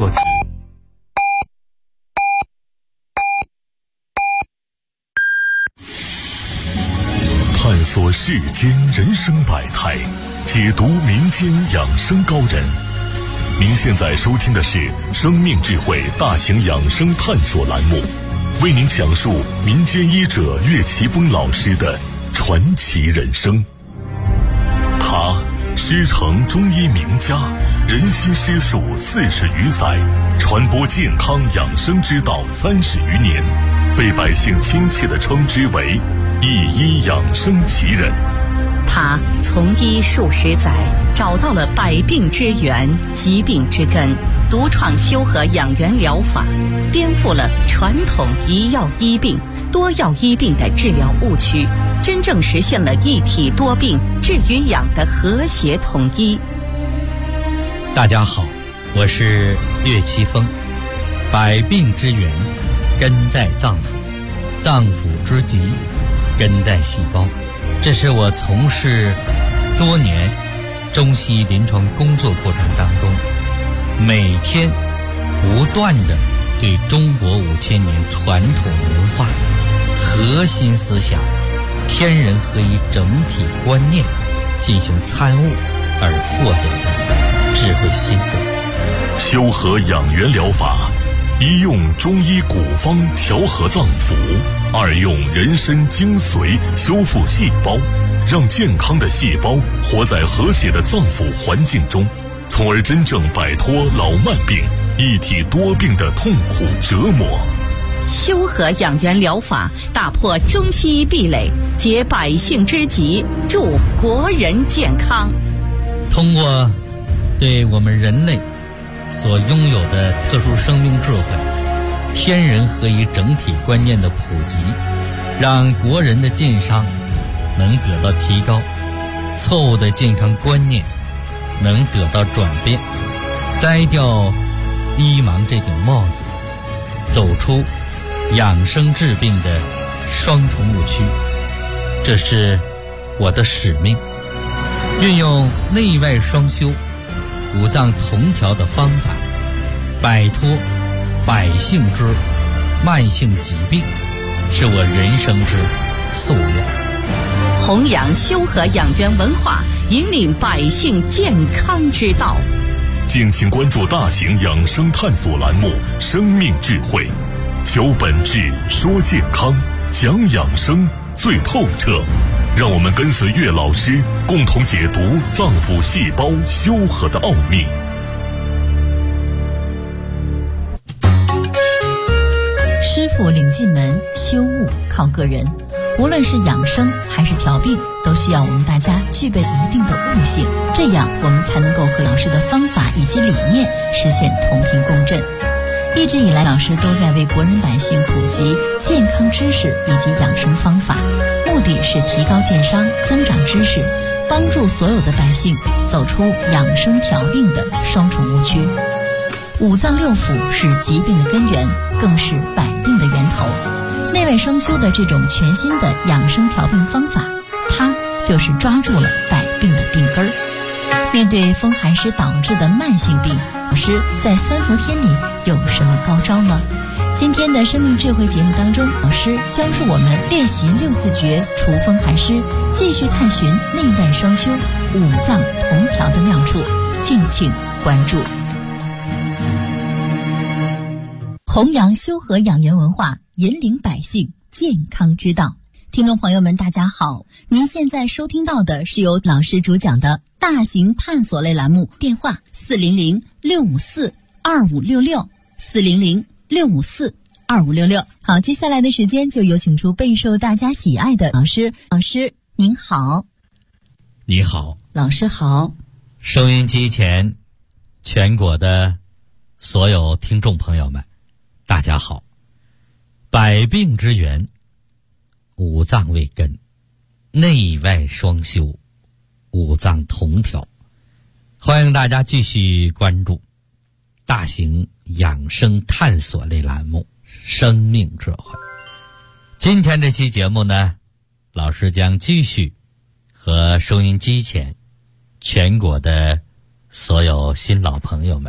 说起。 探索世间人生百态，解读民间养生高人。您现在收听的是生命智慧大型养生探索栏目，为您讲述民间医者岳奇峰老师的传奇人生。他师承中医名家，人心师术40余载，传播健康养生之道30余年，被百姓亲切地称之为一医养生奇人。 他从医数十载，找到了百病之源、疾病之根，独创修和养元疗法，颠覆了传统一药医病、多药医病的治疗误区，真正实现了一体多病治与养的和谐统一。 大家好，我是岳奇峰。百病之源根在脏腑，脏腑之疾根在细胞。这是我从事多年中西医临床工作过程当中，每天不断地对中国5000年传统文化核心思想天人合一整体观念进行参悟而获得的智慧心得。 修和养元疗法，一用中医古方调和脏腑，二用人参精髓修复细胞，让健康的细胞活在和谐的脏腑环境中，从而真正摆脱老慢病、一体多病的痛苦折磨。 修和养元疗法打破中西医壁垒，解百姓之急，助国人健康。 通过对我们人类所拥有的特殊生命智慧、天人合一整体观念的普及，让国人的健康能得到提高，错误的健康观念能得到转变，摘掉医盲这顶帽子，走出养生治病的双重误区。这是我的使命，运用内外双修、五脏同调的方法，摆脱百姓之慢性疾病，是我人生之夙愿。 弘扬修和养元文化，引领百姓健康之道。 敬请关注大型养生探索栏目《生命智慧》，求本质，说健康，讲养生最透彻。让我们跟随岳老师，共同解读脏腑细胞修和的奥秘。 师傅领进门，修悟靠个人。无论是养生还是调病，都需要我们大家具备一定的悟性，这样我们才能够和老师的方法以及理念实现同频共振。一直以来，老师都在为国人百姓普及健康知识以及养生方法，目的是提高健商、增长知识，帮助所有的百姓走出养生调病的双重误区。五脏六腑是疾病的根源，更是百病的源头。内外双修的这种全新的养生调病方法，它就是抓住了百病的病根儿。面对风寒湿导致的慢性病，老师在三伏天里有什么高招呢？今天的生命智慧节目当中，老师教助我们练习6字诀除风寒湿，继续探寻内外双修、五脏同调的妙处，敬请关注。弘扬修和养元文化，引领百姓健康之道。听众朋友们，大家好，您现在收听到的是由老师主讲的大型探索类栏目，电话400-654-2566，400-654-2566。好，接下来的时间就有请出备受大家喜爱的老师。老师您好。 你好， 老师好。 收音机前全国的所有听众朋友们，大家好。百病之源，五脏为根，内外双修，五脏同调。欢迎大家继续关注大型养生探索类栏目《生命智慧》。今天这期节目呢，老师将继续和收音机前全国的所有新老朋友们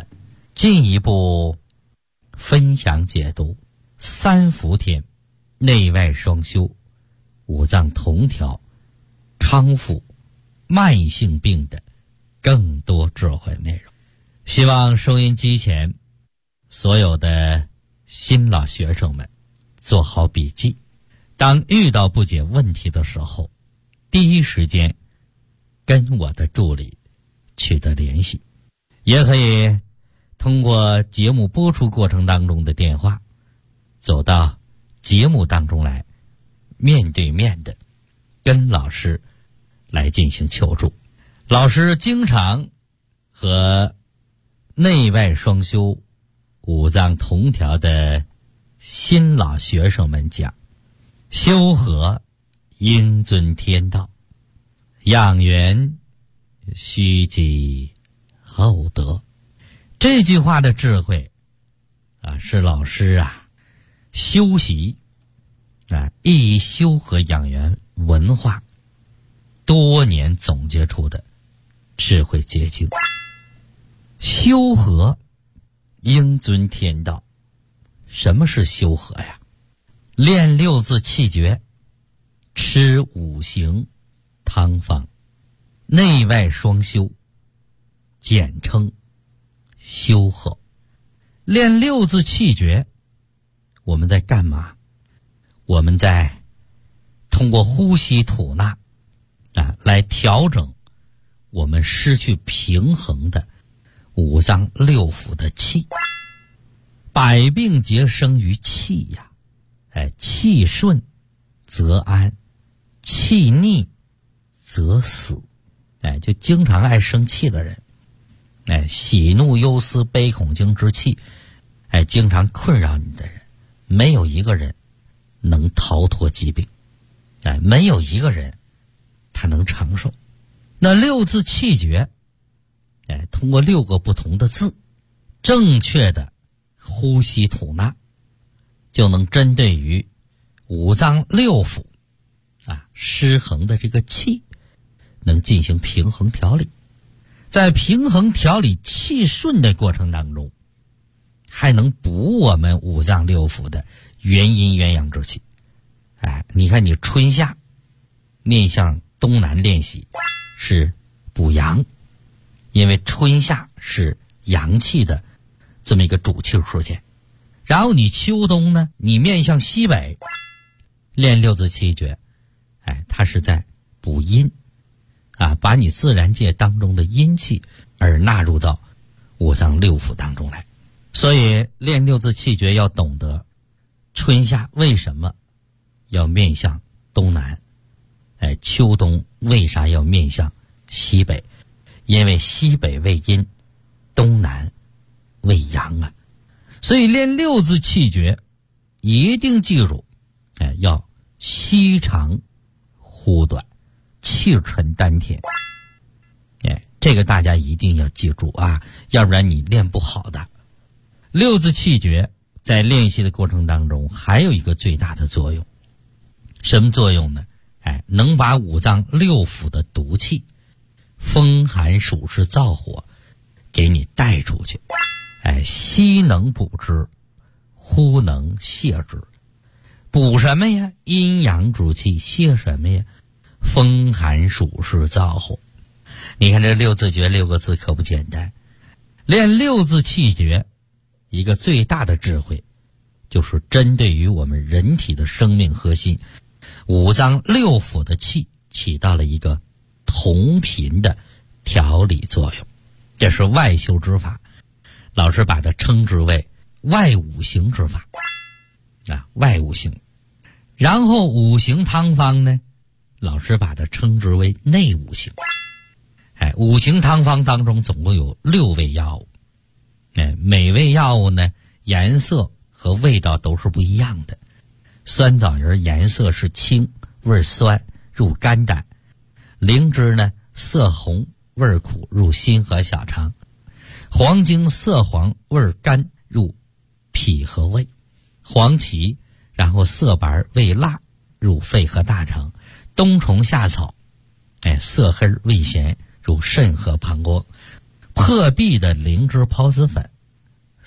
进一步分享解读三伏天内外双修、五脏同调、康复慢性病的更多智慧内容。希望收音机前所有的新老学生们做好笔记，当遇到不解问题的时候，第一时间跟我的助理取得联系，也可以通过节目播出过程当中的电话走到节目当中来，面对面的跟老师来进行求助。老师经常和内外双修、五脏同调的新老学生们讲，修和应遵天道，养元须积厚德。这句话的智慧是老师修习一修和养元文化多年总结出的智慧结晶。修和应遵天道。什么是修和呀？练六字气诀，吃五行汤方，内外双修，简称修和。练六字气诀，我们在干嘛？我们在通过呼吸吐纳来调整我们失去平衡的五脏六腑的气。百病皆生于气呀，气顺则安，气逆则死。就经常爱生气的人，喜怒忧思悲恐惊之气，经常困扰你的人，没有一个人能逃脱疾病，没有一个人他能长寿。那六字气诀，通过6个不同的字，正确的呼吸吐纳，就能针对于五脏六腑失衡的这个气，能进行平衡调理。在平衡调理气顺的过程当中，还能补我们五脏六腑的元阴元阳之气。你看你春夏面向东南练习是补阳，因为春夏是阳气的这么一个主气出现。然后你秋冬呢，你面向西北练六字气诀，它是在补阴把你自然界当中的阴气而纳入到五脏六腑当中来。所以练六字气诀要懂得春夏为什么要面向东南，秋冬为啥要面向西北？因为西北为阴，东南为阳所以练六字气诀一定记住，要吸长呼短，气沉丹田。这个大家一定要记住要不然你练不好的。六字气诀在练习的过程当中还有一个最大的作用，什么作用呢？能把五脏六腑的毒气、风寒暑湿燥火给你带出去。吸能补之，呼能泻之。补什么呀？阴阳之气。泻什么呀？风寒暑湿燥火。你看这六字诀6个字可不简单。练六字气诀一个最大的智慧，就是针对于我们人体的生命核心五脏六腑的气，起到了一个同频的调理作用。这是外修之法，老师把它称之为外五行之法外五行。然后五行汤方呢，老师把它称之为内五行。五行汤方当中总共有6味药物，每味药物呢颜色和味道都是不一样的。酸枣仁颜色是青，味酸，入肝胆；灵芝呢色红，味苦，入心和小肠；黄精色黄，味甘，入脾和胃；黄芪然后色白，味辣，入肺和大肠；冬虫夏草色黑味咸，入肾和膀胱；破壁的灵芝孢子粉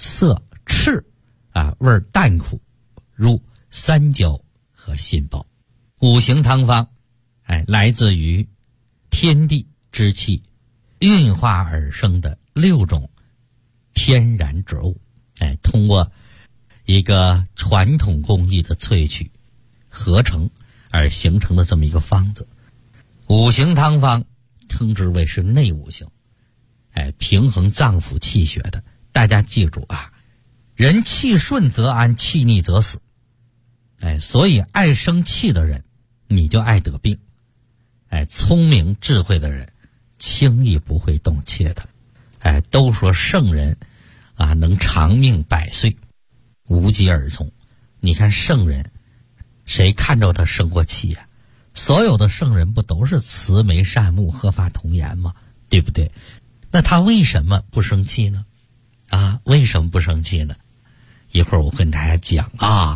色赤味淡苦，入三焦和心包。五行汤方来自于天地之气运化而生的6种天然植物，通过一个传统工艺的萃取合成而形成的这么一个方子。五行汤方称之为是内五行，平衡脏腑气血的。大家记住人气顺则安，气逆则死。所以爱生气的人你就爱得病，聪明智慧的人轻易不会动气的。都说圣人能长命100岁，无疾而终。你看圣人，谁看着他生过气呀？所有的圣人不都是慈眉善目、鹤发童颜吗？对不对？那他为什么不生气呢？为什么不生气呢？一会儿我跟大家讲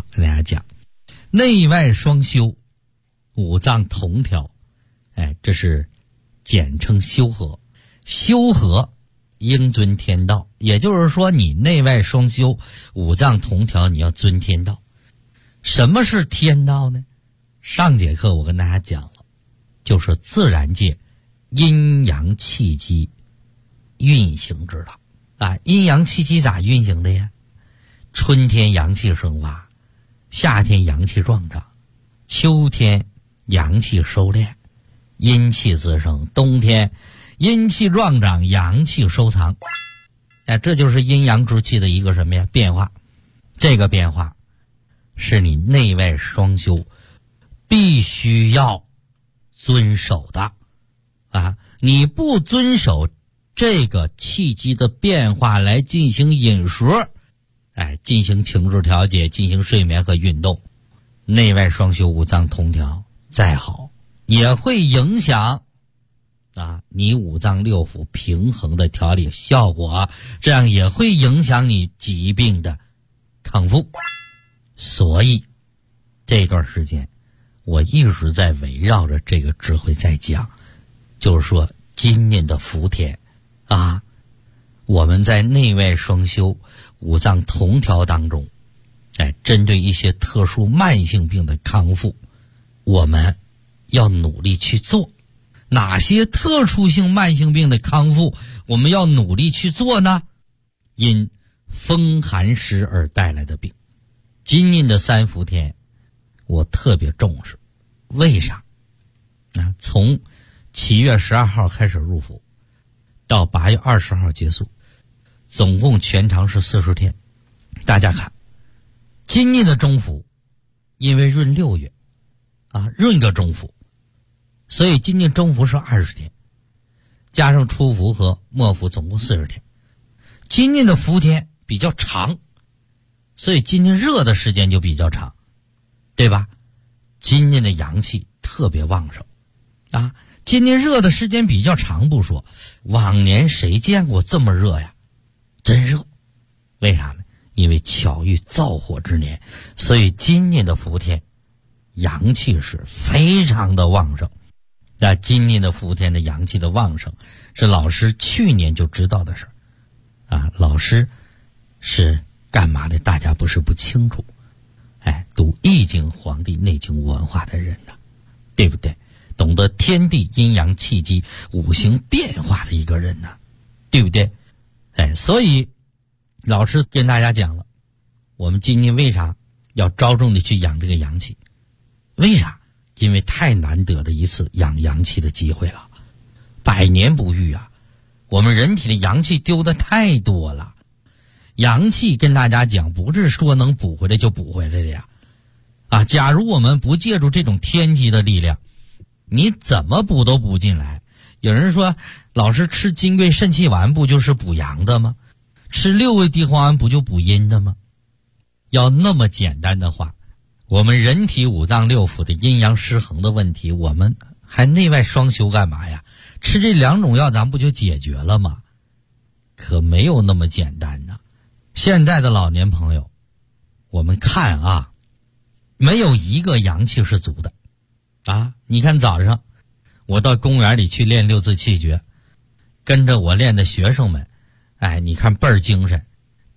内外双修，五脏同调，这是简称修和。修和应遵天道，也就是说你内外双修，五脏同调，你要遵天道。什么是天道呢？上节课我跟大家讲了，就是自然界阴阳气机运行之道。阴阳气机咋运行的呀？春天阳气生发，夏天阳气壮长，秋天阳气收敛，阴气滋生，冬天阴气壮长，阳气收藏。这就是阴阳之气的一个什么呀？变化。这个变化是你内外双修必须要遵守的你不遵守这个气机的变化来进行饮食，进行情志调节，进行睡眠和运动，内外双修，五脏同调再好也会影响你五脏六腑平衡的调理效果，这样也会影响你疾病的康复。所以这段时间我一直在围绕着这个智慧在讲，就是说今年的伏天我们在内外双修，五脏同调当中，针对一些特殊慢性病的康复，我们要努力去做。哪些特殊性慢性病的康复我们要努力去做呢？因风寒湿而带来的病，今年的3伏天我特别重视。为啥？从7月12号开始入伏，到8月20号结束，总共全长是40天。大家看，今年的中伏，因为闰6月闰个中伏，所以今年中伏是20天，加上初伏和末伏总共40天。今年的伏天比较长，所以今年热的时间就比较长，对吧？今年的阳气特别旺盛今年热的时间比较长不说，往年谁见过这么热呀？真热。为啥呢？因为巧遇燥火之年，所以今年的伏天阳气是非常的旺盛。那今年的伏天的阳气的旺盛是老师去年就知道的事老师是干嘛的？大家不是不清楚。读易经、黄帝内经文化的人对不对？懂得天地阴阳气机五行变化的一个人对不对？所以老师跟大家讲了，我们今年为啥要着重的去养这个阳气？为啥？因为太难得的一次养阳气的机会了，100年不遇我们人体的阳气丢的太多了。阳气跟大家讲，不是说能补回来就补回来的呀假如我们不借助这种天机的力量，你怎么补都补进来。有人说，老师吃金匮肾气丸不就是补阳的吗？吃6味地黄丸不就补阴的吗？要那么简单的话，我们人体五脏六腑的阴阳失衡的问题，我们还内外双修干嘛呀？吃这2种药咱不就解决了吗？可没有那么简单现在的老年朋友，我们看没有一个阳气是足的你看早上我到公园里去练6字气诀，跟着我练的学生们你看倍儿精神，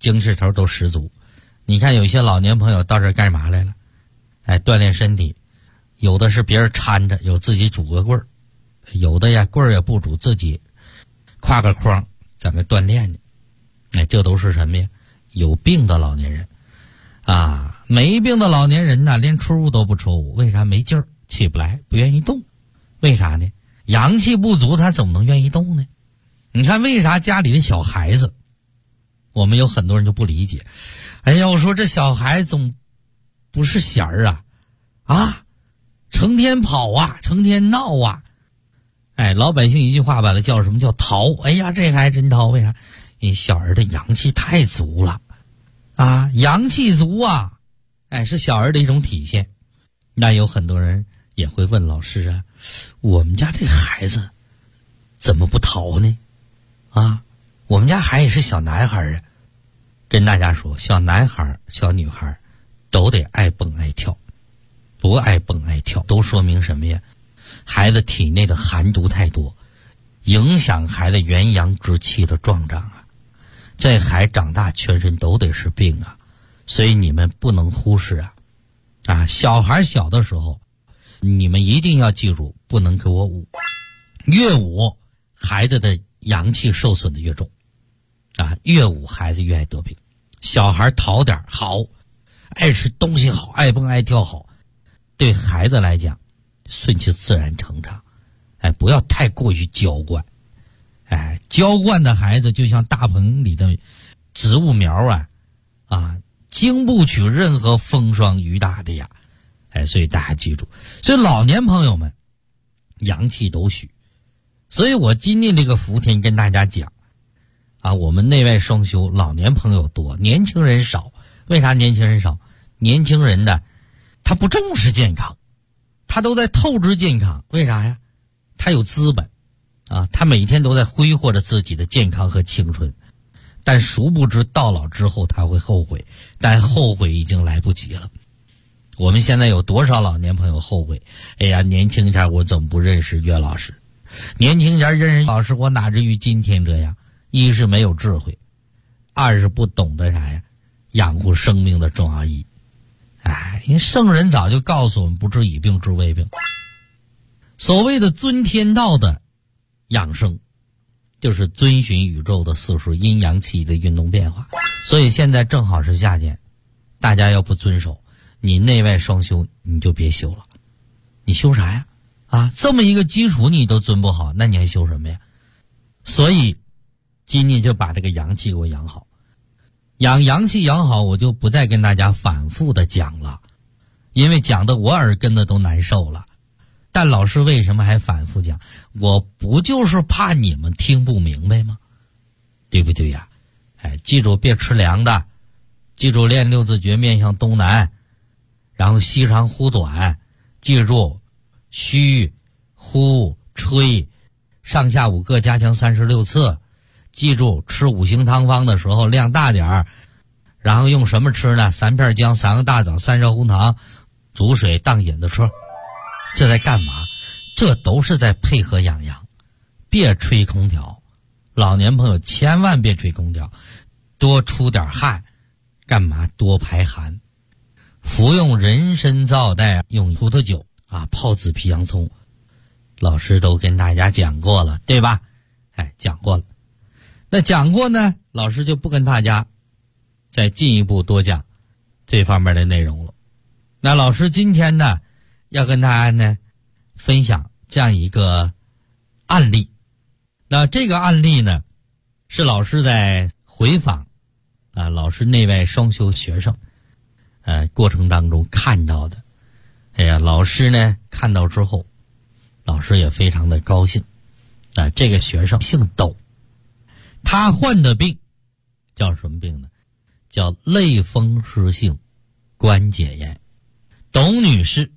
精神头都十足。你看有些老年朋友到这儿干嘛来了？锻炼身体，有的是别人搀着，有自己拄个棍儿，有的呀棍儿也不拄，自己挎个筐在那锻炼呢。这都是什么呀？有病的老年人啊！没病的老年人呢，连出都不出，为啥？没劲儿，起不来，不愿意动。为啥呢？阳气不足，他怎么能愿意动呢？你看为啥家里的小孩子，我们有很多人就不理解。哎呀，我说这小孩总不是弦儿啊，成天跑啊，成天闹啊。老百姓一句话把它叫什么？叫淘。哎呀，这还真淘。为啥？因小儿的阳气太足了啊，阳气足啊，是小儿的一种体现。那有很多人也会问老师啊，我们家这孩子怎么不淘呢？我们家孩子是小男孩啊。跟大家说，小男孩小女孩都得爱蹦爱跳，不爱蹦爱跳都说明什么呀？孩子体内的寒毒太多，影响孩子元阳之气的壮长啊。这孩子长大全身都得是病啊，所以你们不能忽视小孩小的时候，你们一定要记住，不能给我捂，越捂孩子的阳气受损的越重越捂孩子越爱得病。小孩淘点好，爱吃东西好，爱蹦爱跳好，对孩子来讲顺其自然成长。不要太过于娇惯。娇惯的孩子就像大棚里的植物苗经不起任何风霜雨打的呀。所以大家记住，所以老年朋友们阳气都虚。所以我今天这个伏天跟大家讲我们内外双修，老年朋友多，年轻人少。为啥年轻人少？年轻人呢，他不重视健康，他都在透支健康。为啥呀？他有资本他每天都在挥霍着自己的健康和青春，但殊不知到老之后他会后悔，但后悔已经来不及了。我们现在有多少老年朋友后悔？哎呀，年轻前我怎么不认识岳老师？年轻前认识老师，我哪至于今天这样？一是没有智慧，二是不懂得啥呀？养护生命的重要意义。因为圣人早就告诉我们，不治已病，治未病。所谓的遵天道的养生，就是遵循宇宙的四时阴阳气的运动变化。所以现在正好是夏天，大家要不遵守，你内外双修你就别修了。你修啥呀？这么一个基础你都遵不好，那你还修什么呀？所以今天就把这个阳气给我养好。养阳气养好，我就不再跟大家反复的讲了，因为讲的我耳根子都难受了。但老师为什么还反复讲？我不就是怕你们听不明白吗？对不对呀？记住别吃凉的，记住练六字诀面向东南，然后吸长呼短，记住虚呼吹上下五个加强36次，记住吃五行汤方的时候量大点儿，然后用什么吃呢？3片姜，3个大枣，3勺红糖，煮水当引子吃。这在干嘛？这都是在配合养阳。别吹空调，老年朋友千万别吹空调，多出点汗。干嘛？多排寒。服用人参皂带，用葡萄酒泡紫皮洋葱，老师都跟大家讲过了，对吧？讲过了。那讲过呢，老师就不跟大家再进一步多讲这方面的内容了。那老师今天呢，要跟大家呢分享这样一个案例。那这个案例呢，是老师在回访老师内外双修学生过程当中看到的。老师呢看到之后，老师也非常的高兴。这个学生姓窦，他患的病叫什么病呢？叫类风湿性关节炎。董女士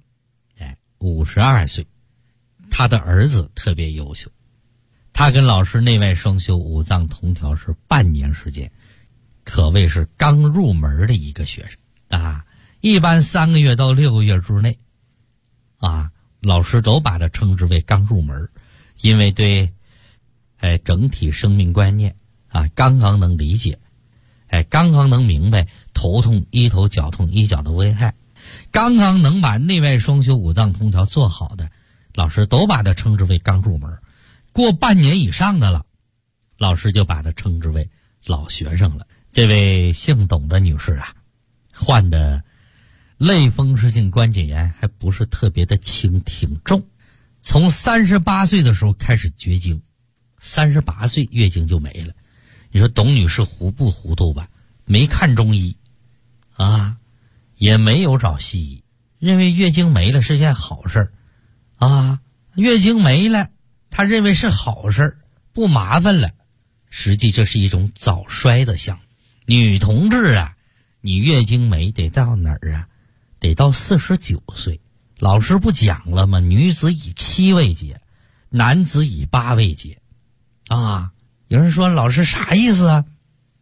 52岁，她的儿子特别优秀，她跟老师内外双修五脏同调是半年时间，可谓是刚入门的一个学生一般3个月到6个月之内老师都把它称之为刚入门，因为对整体生命观念刚刚能理解， 刚刚能明白头痛医头脚痛医脚的危害，刚刚能把内外双修五脏通调做好的，老师都把它称之为刚入门。过半年以上的了，老师就把它称之为老学生了。这位姓董的女士啊，患的类风湿性关节炎还不是特别的轻，挺重。从38岁的时候开始绝经，38岁月经就没了。你说董女士糊不糊涂吧？没看中医啊，也没有找西医，认为月经没了是件好事啊，月经没了她认为是好事，不麻烦了。实际这是一种早衰的象。女同志啊，你月经没得到哪儿啊？得到49岁。老师不讲了吗？女子以7为节，男子以8为节啊。有人说老师啥意思啊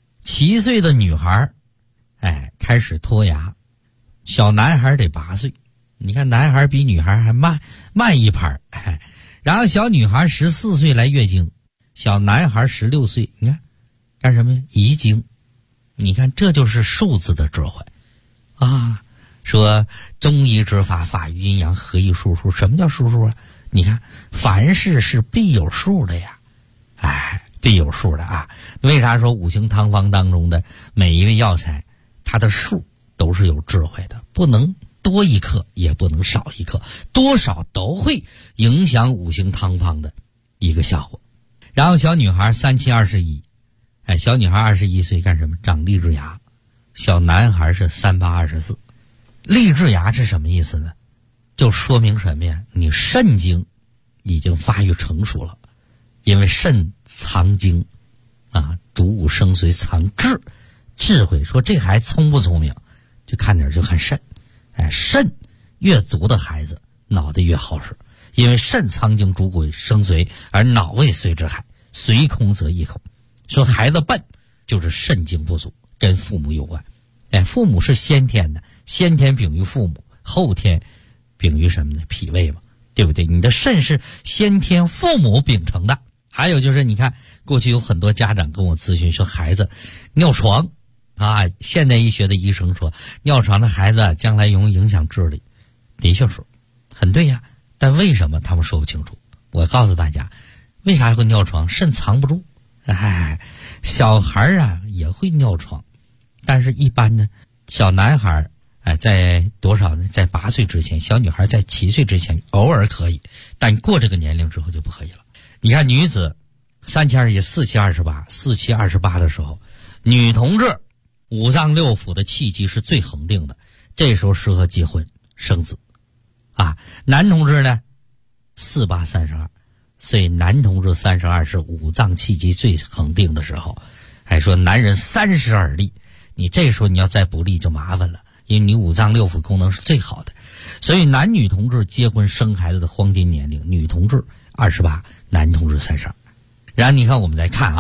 ？7岁的女孩开始脱牙，小男孩得8岁。你看男孩比女孩还慢一拍然后小女孩14岁来月经，小男孩16岁，你看干什么呀？遗精。你看这就是数字的智慧啊。说中医之法，法于阴阳，合一数数。什么叫数数啊？你看凡事是必有数的呀，必有数的啊。为啥说五行汤方当中的每一味药材它的数都是有智慧的，不能多一克也不能少一克，多少都会影响五行汤方的一个效果。然后小女孩3721，小女孩21岁干什么？长立志牙。小男孩是3824。立志牙是什么意思呢？就说明什么呀？你肾经已经发育成熟了，因为肾藏精啊，主五生髓，藏智慧。说这孩子聪不聪明，就看肾。肾越足的孩子脑袋越好使，因为肾藏精主鬼生髓，而脑为髓之海，髓空则易口。说孩子笨就是肾精不足，跟父母有关。父母是先天的，先天禀于父母，后天禀于什么呢？脾胃嘛，对不对？你的肾是先天父母秉承的。还有就是你看过去有很多家长跟我咨询说孩子尿床啊，现代医学的医生说尿床的孩子将来容易影响智力，的确是很对呀。但为什么他们说不清楚？我告诉大家为啥会尿床，肾藏不住。小孩啊也会尿床，但是一般呢，小男孩在多少呢？在8岁之前，小女孩在7岁之前偶尔可以，但过这个年龄之后就不可以了。你看女子3728的时候，女同志五脏六腑的气机是最恒定的，这时候适合结婚生子啊。男同志呢4832，所以男同志32是五脏气机最恒定的时候。还说男人32立，你这时候你要再不立就麻烦了，因为你五脏六腑功能是最好的。所以男女同志结婚生孩子的黄金年龄，女同志28，男同志32。然后你看我们再看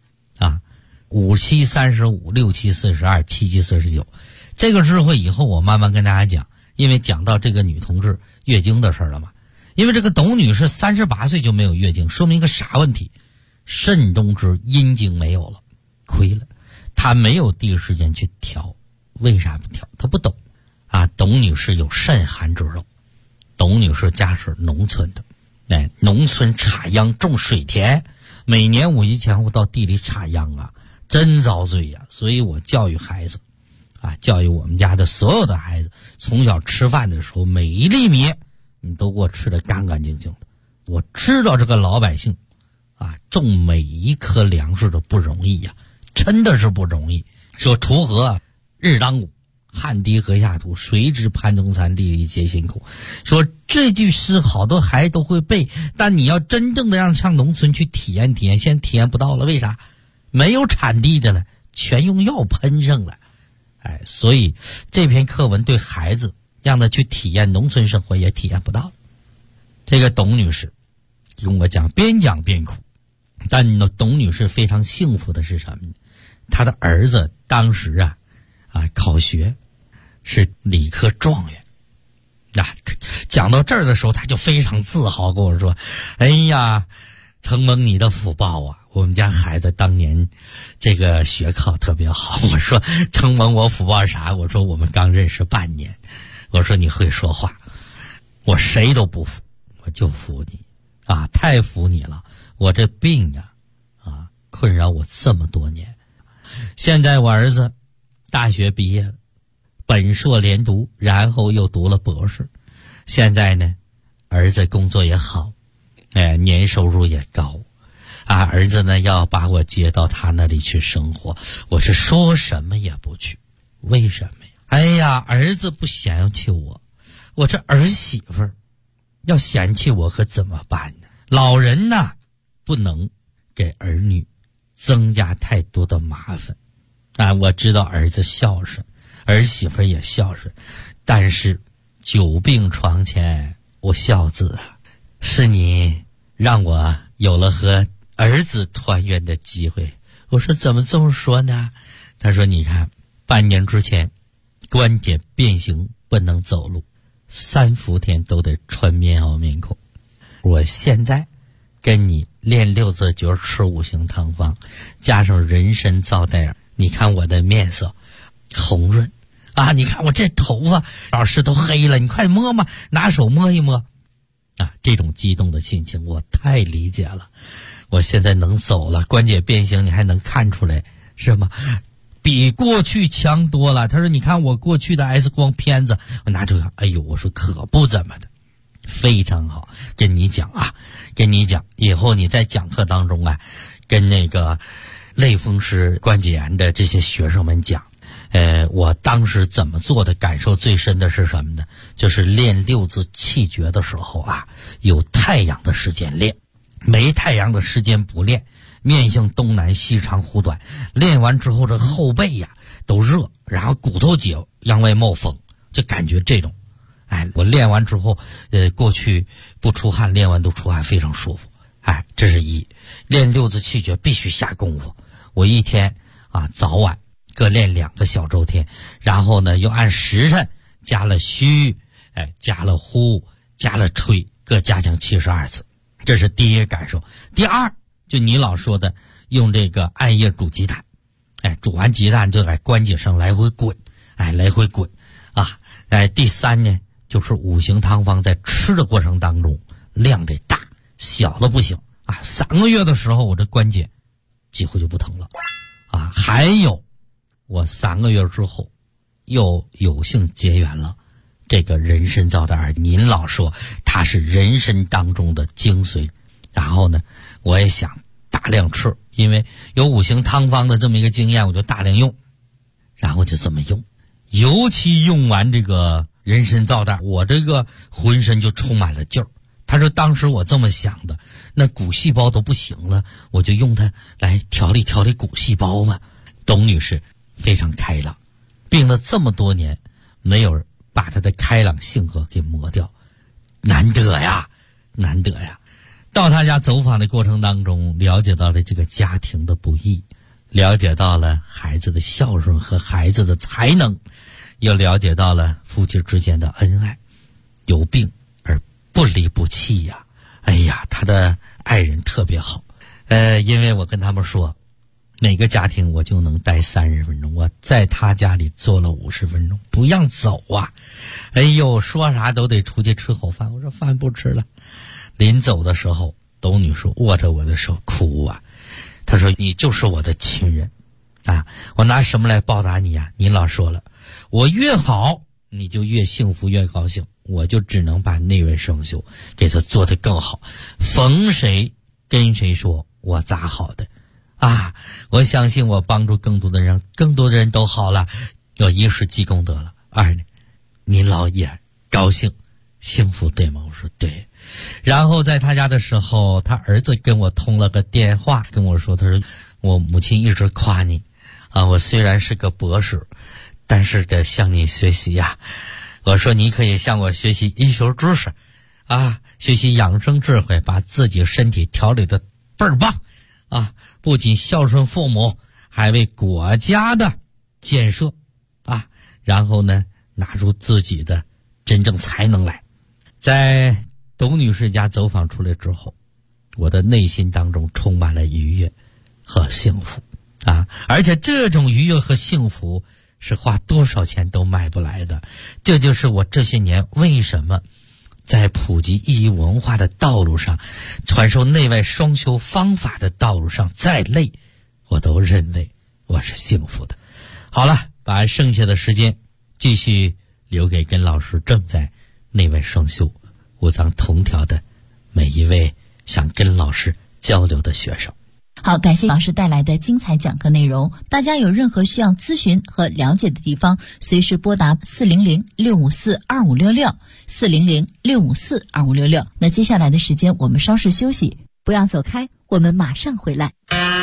5期35，6期42，7期49。这个智慧以后我慢慢跟大家讲，因为讲到这个女同志月经的事了嘛。因为这个董女士38岁就没有月经，说明一个啥问题？肾中之阴经没有了，亏了。她没有第一时间去调，为啥不调？她不懂啊。董女士有肾寒之肉，董女士家是农村的，农村插秧种水田，每年5一前后到地里插秧啊，真遭罪呀。所以我教育孩子教育我们家的所有的孩子，从小吃饭的时候每一粒米你都给我吃得干干净净的。我知道这个老百姓种每一颗粮食都不容易呀，真的是不容易。说锄禾日当午，汗滴禾下土，谁知盘中餐，粒粒皆辛苦。说这句诗好多孩子都会背，但你要真正的让上农村去体验体验，现在体验不到了。为啥？没有产地的了，全用药喷上了。所以这篇课文对孩子让他去体验农村生活也体验不到。这个董女士跟我讲，边讲边哭。但董女士非常幸福的是什么呢？她的儿子当时考学是理科状元。讲到这儿的时候，她就非常自豪跟我说：“哎呀，承蒙你的福报啊， 我们家孩子当年这个学考特别好。我说承蒙我福报啥？我说我们刚认识半年。我说你会说话，我谁都不服，我就服你啊！太服你了，我这病啊困扰我这么多年。现在我儿子大学毕业了，本硕连读，然后又读了博士。现在呢，儿子工作也好，年收入也高啊。儿子呢要把我接到他那里去生活，我是说什么也不去。为什么呀？哎呀，儿子不嫌弃我，我这儿媳妇儿要嫌弃我可怎么办呢？老人呐，不能给儿女增加太多的麻烦啊。我知道儿子孝顺，儿媳妇也孝顺，但是久病床前无孝子啊，是你让我有了和儿子团圆的机会。我说怎么这么说呢？他说你看，半年之前关节变形不能走路，3伏天都得穿棉袄棉裤。我现在跟你练6字诀，吃5行汤方，加上人参皂带儿，你看我的面色红润啊！你看我这头发老师都黑了，你快摸摸，拿手摸一摸啊！这种激动的心情我太理解了。我现在能走了，关节变形你还能看出来是吗？比过去强多了。他说你看我过去的 X 光片子，我拿出来，哎呦，我说可不怎么的，非常好。跟你讲以后你在讲课当中啊，跟那个类风湿关节炎的这些学生们讲，我当时怎么做的感受最深的是什么呢？就是练6字气诀的时候啊，有太阳的时间练，没太阳的时间不练，面向东南西长忽短，练完之后这后背呀都热，然后骨头节往外冒风，就感觉这种我练完之后过去不出汗，练完都出汗，非常舒服。这是一。练6字气诀必须下功夫，我一天早晚各练2个小周天，然后呢又按时辰加了虚，加了呼，加了吹，各加强72次。这是第一个感受。第二，就你老说的用这个艾叶煮鸡蛋，煮完鸡蛋就在关节上来回滚，来回滚啊。第三呢，就是5行汤方在吃的过程当中量得大，小了不行啊。3个月的时候我这关节几乎就不疼了啊。还有我3个月之后又有幸结缘了这个人参皂带儿，您老说它是人参当中的精髓，然后呢我也想大量吃，因为有5行汤方的这么一个经验，我就大量用，然后就这么用。尤其用完这个人参皂带，我这个浑身就充满了劲儿。他说当时我这么想的，那骨细胞都不行了，我就用它来调理调理骨细胞嘛。董女士非常开朗，病了这么多年没有把她的开朗性格给磨掉，难得呀。到她家走访的过程当中，了解到了这个家庭的不易，了解到了孩子的孝顺和孩子的才能，又了解到了夫妻之间的恩爱，有病而不离不弃呀。哎呀，他的爱人特别好，因为我跟他们说每个家庭我就能待30分钟，我在他家里坐了50分钟，不让走啊。哎呦，说啥都得出去吃口饭，我说饭不吃了。临走的时候，董女士握着我的手哭啊，她说你就是我的亲人啊，我拿什么来报答你啊？您老说了，我越好你就越幸福越高兴，我就只能把内外双修给他做得更好，逢谁跟谁说我咋好的啊！我相信我帮助更多的人，更多的人都好了，我一是积功德了，二呢您老也高兴幸福，对吗？我说对。然后在他家的时候，他儿子跟我通了个电话，跟我说，他说我母亲一直夸你啊，我虽然是个博士，但是得向你学习呀。我说你可以向我学习医学知识啊，学习养生智慧，把自己身体调理的倍儿棒啊！不仅孝顺父母，还为国家的建设啊，然后呢拿出自己的真正才能来。在董女士家走访出来之后，我的内心当中充满了愉悦， 和幸福啊！而且这种愉悦和幸福是花多少钱都买不来的。这就是我这些年为什么在普及意义文化的道路上，传授内外双修方法的道路上，再累我都认为我是幸福的。好了，把剩下的时间继续留给跟老师正在内外双修五脏同调的每一位想跟老师交流的学生。 好，感谢老师带来的精彩讲课内容。大家有任何需要咨询和了解的地方，随时拨打400-654-2566，400-654-2566。那接下来的时间我们稍事休息，不要走开，我们马上回来。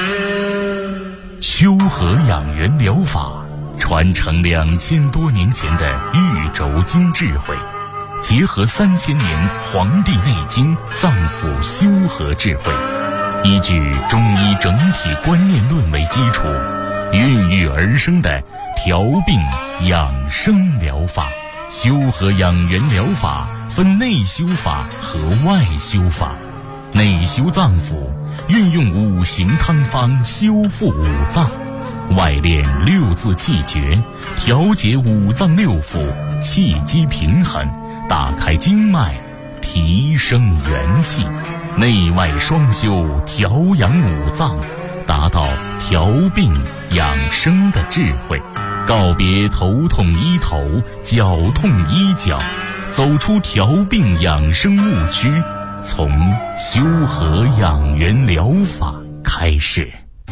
修和养元疗法传承2000多年前的玉轴经智慧，结合3000年《黄帝内经》脏腑修和智慧，依据中医整体观念论为基础，孕育而生的调病养生疗法。修和养元疗法分内修法和外修法。内修脏腑，运用5行汤方修复五脏；外练6字气诀，调节五脏六腑，气机平衡，打开经脉，提升元气。内外双修，调养五脏，达到调病养生的智慧。告别头痛医头，脚痛医脚，走出调病养生误区，从修和养元疗法开始。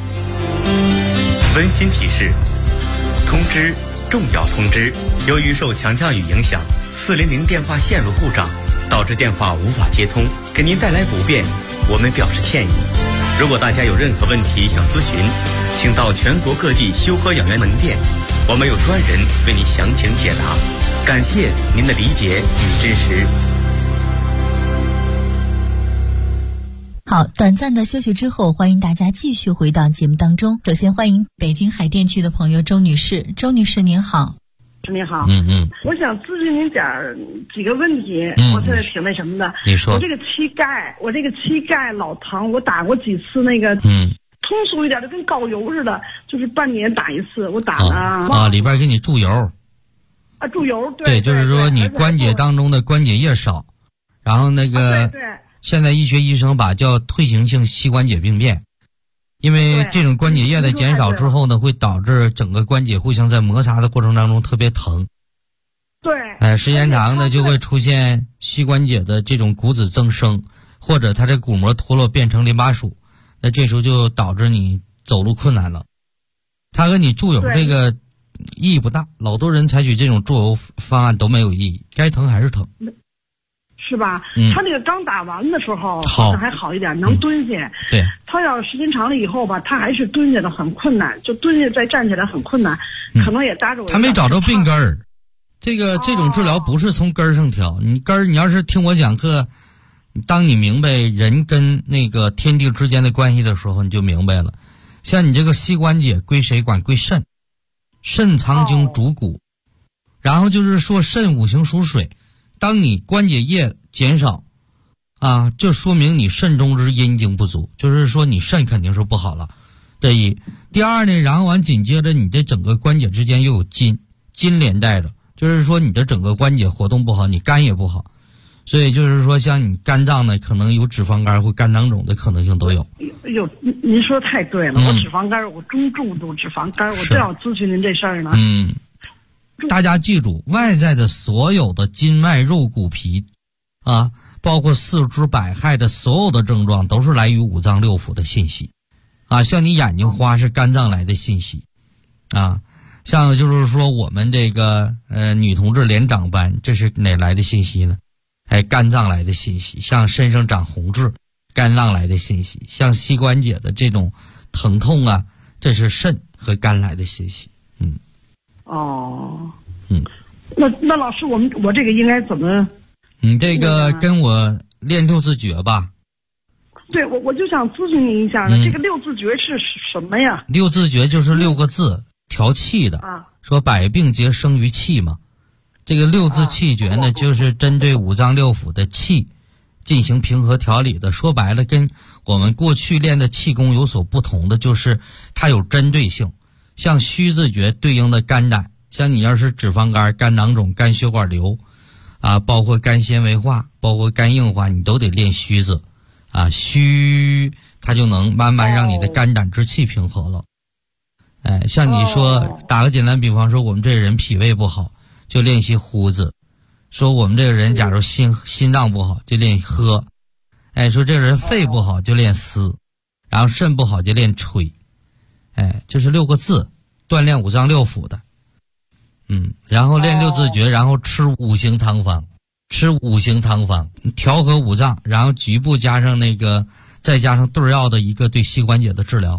温馨提示：通知，重要通知！由于受强降雨影响，400电话线路故障，导致电话无法接通，给您带来不便，我们表示歉意。如果大家有任何问题想咨询，请到全国各地修和养元门店，我们有专人为您详情解答。感谢您的理解与支持。 好，短暂的休息之后，欢迎大家继续回到节目当中。首先欢迎北京海淀区的朋友周女士。周女士您好。 您好，我想咨询您几个问题，我是挺那什么的。 你说。 我这个膝盖老疼，我打过几次那个，通俗一点的跟膏油似的，就是半年打一次，我打了里边给你注油。 注油， 对，就是说你关节当中的关节液少，然后那个， 对， 现在医学医生把叫退行性膝关节病变。因为这种关节液的减少之后呢，会导致整个关节互相在摩擦的过程当中特别疼。 对。 时间长呢就会出现膝关节的这种骨质增生，或者它这骨膜脱落变成淋巴属，那这时候就导致你走路困难了。它和你注油这个意义不大，老多人采取这种注油方案都没有意义，该疼还是疼。 是吧？他那个刚打完的时候还好一点，能蹲下。 对。 他要时间长了以后吧，他还是蹲下的很困难，就蹲下再站起来很困难，可能也搭着我。 他没找着病根儿，这种治疗不是从根儿上调。你要是听我讲课，当你明白人跟那个天地之间的关系的时候，你就明白了。像你这个膝关节归谁管？归肾，肾藏精主骨，然后就是说肾五行属水。当你关节液减少就说明你肾中之阴精不足，就是说你肾肯定是不好了。这一。第二呢，然后紧接着你这整个关节之间又有筋连带着，就是说你的整个关节活动不好，你肝也不好，所以就是说像你肝脏呢可能有脂肪肝或肝囊肿的可能性都有。 您说太对了，我脂肪肝，我中重度脂肪肝，我正要咨询您这事儿呢。 大家记住，外在的所有的筋脉肉骨皮包括四肢百骸的所有的症状都是来于五脏六腑的信息像你眼睛花是肝脏来的信息像就是说我们这个女同志脸长斑，这是哪来的信息呢？肝脏来的信息。像身上长红痣，肝脏来的信息。像膝关节的这种疼痛这是肾和肝来的信息。 那老师，我这个应该怎么？ 你这个跟我练6字诀吧。 对，我就想咨询您一下呢，这个6字诀是什么呀？6 字诀就是6个字，调气的说百病皆生于气嘛。这个6字气诀呢，就是针对五脏六腑的气进行平和调理的。说白了，跟我们过去练的气功有所不同的，就是它有针对性。像虚字诀对应的肝胆，像你要是脂肪肝、肝囊肿、肝血管瘤啊，包括肝纤维化，包括肝硬化，你都得练虚字啊。虚它就能慢慢让你的肝胆之气平和了。哎，像你说打个简单比方说，我们这人脾胃不好，就练习呼字；说我们这个人假如心脏不好，就练喝；哎，说这个人肺不好就练思，然后肾不好就练吹。哎，这是6个字，锻炼五脏六腑的。然后练6字诀，然后吃5行汤方，调和五脏，然后局部加上再加上对药的一个对膝关节的治疗。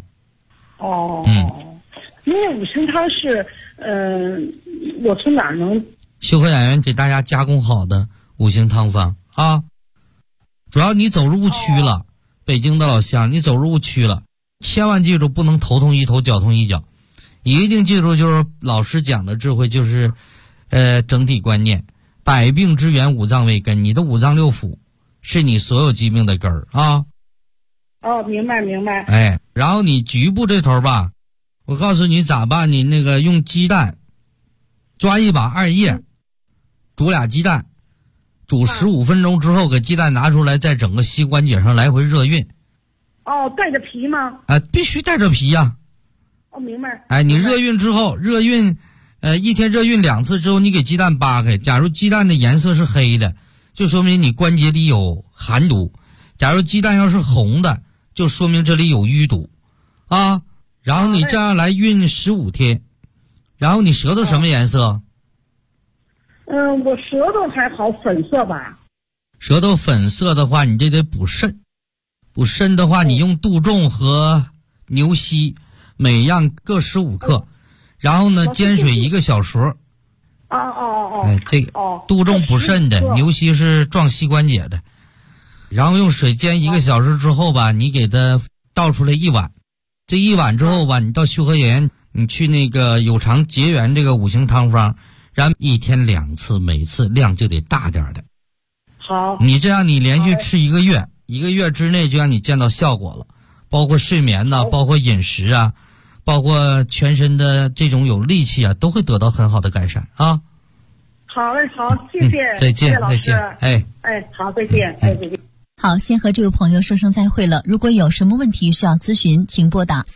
因为5行汤是我从哪儿能？ 修和养元给大家加工好的5行汤方啊。主要你走入误区了，北京的老乡，你走入误区了，千万记住不能头痛医头，脚痛医脚，一定记住就是老师讲的智慧，就是整体观念，百病之源五脏为根，你的五脏六腑是你所有疾病的根儿啊。 明白。 哎，然后你局部这头吧，我告诉你咋办，你用鸡蛋抓一把2叶，煮俩鸡蛋，煮15分钟之后，给鸡蛋拿出来，在整个膝关节上来回热运。 带着皮吗？ 必须带着皮呀。 明白。 哎，你热运之后，一天热运2次之后，你给鸡蛋扒开，假如鸡蛋的颜色是黑的，就说明你关节里有寒毒；假如鸡蛋要是红的，就说明这里有淤堵啊。然后你这样来运15天，然后你舌头什么颜色？ 我舌头还好，粉色吧。 舌头粉色的话，你这得补肾。补肾的话，你用杜仲和牛膝每样各15克，然后呢煎水1个小时。哎，这个杜仲补肾的，牛膝是壮膝关节的。然后用水煎1个小时之后吧，你给它倒出来1碗。这1碗之后吧，你到修和养元，你去有偿结缘这个5行汤方，然后1天2次，每次量就得大点的。 好， 你这样你连续吃1个月，1个月之内就让你见到效果了，包括睡眠呐，包括饮食啊，包括全身的这种有力气啊，都会得到很好的改善啊。 好嘞，好，谢谢， 再见， 再见，好，再见，再见。 好，先和这位朋友说声再会了。如果有什么问题需要咨询，请拨打